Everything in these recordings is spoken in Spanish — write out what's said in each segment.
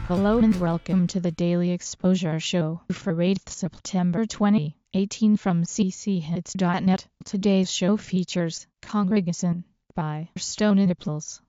Hello and welcome to the Daily Exposure Show for 8th September 2018 from cchits.net. Today's show features Congregation by Stone Nipples.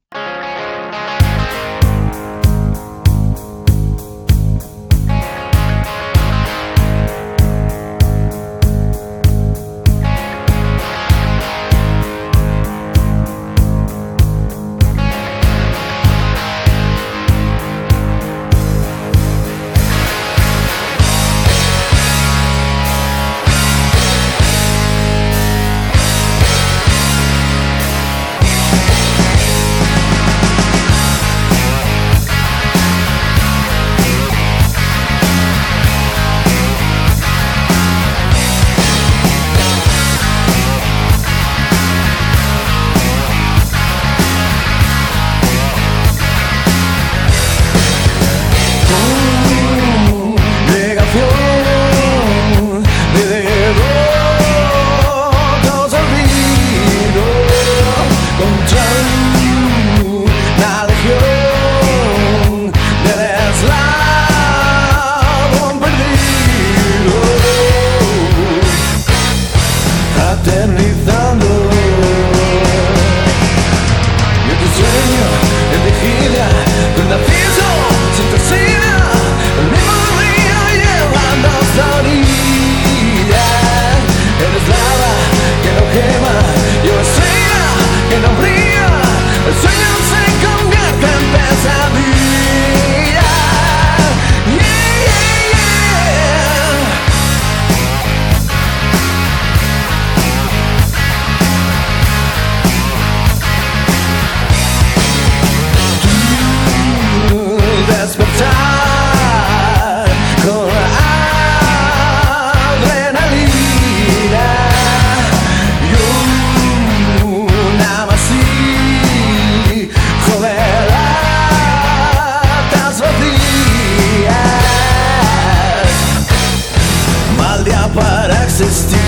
Para existir,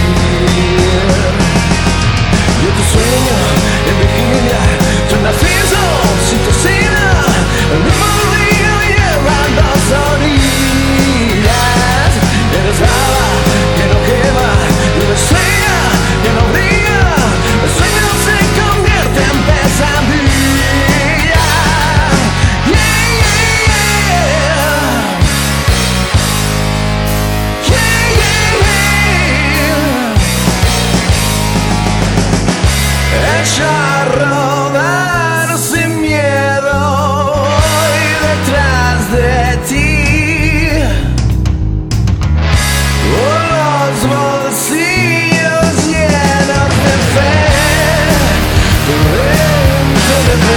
yo te sueño en vigilia, tu narciso sin tocina, el mismo río lleva dos orillas. Eres lava que no quema, y una estrella que no brilla. El sueño se convierte en pesadilla. Yeah, echa a rodar sin miedo y detrás de ti, con los bolsillos llenos de fe, torrente de fe.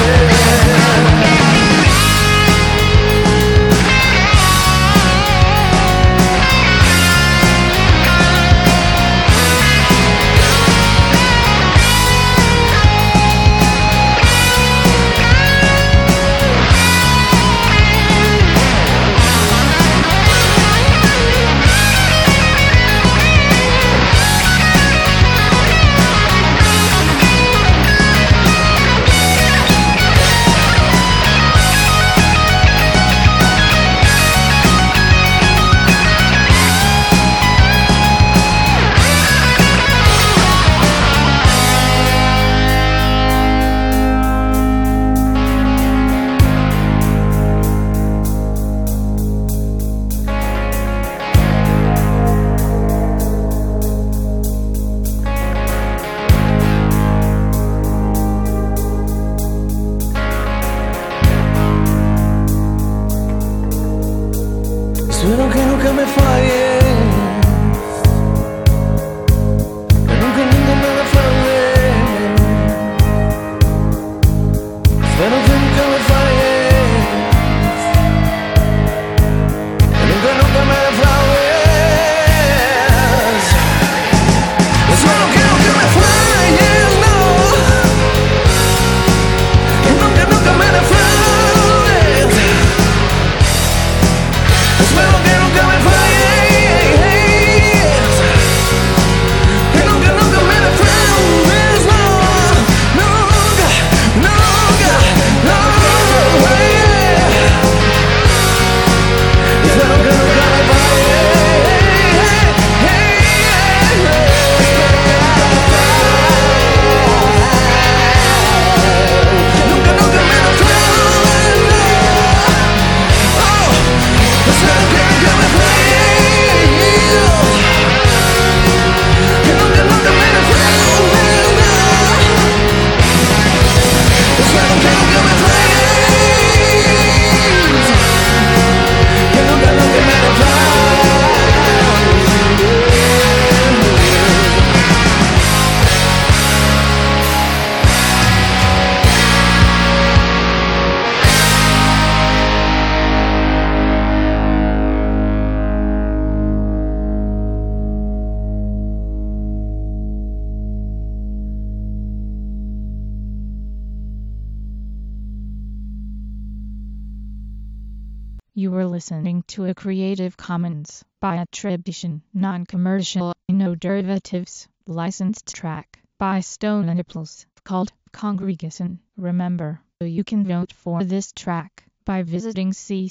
You were listening to a Creative Commons by attribution, non-commercial, no derivatives, licensed track by Stone and Apples called Congregation. Remember, you can vote for this track by visiting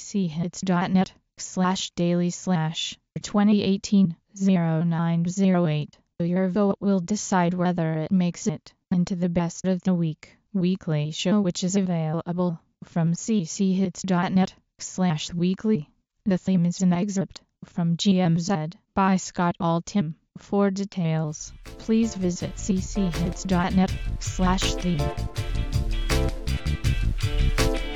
cchits.net/daily/2018-0908. Your vote will decide whether it makes it into the Best of the Week weekly show, which is available from cchits.net/weekly. The theme is an excerpt from GMZ by Scott Altham. For details, please visit cchits.net/theme.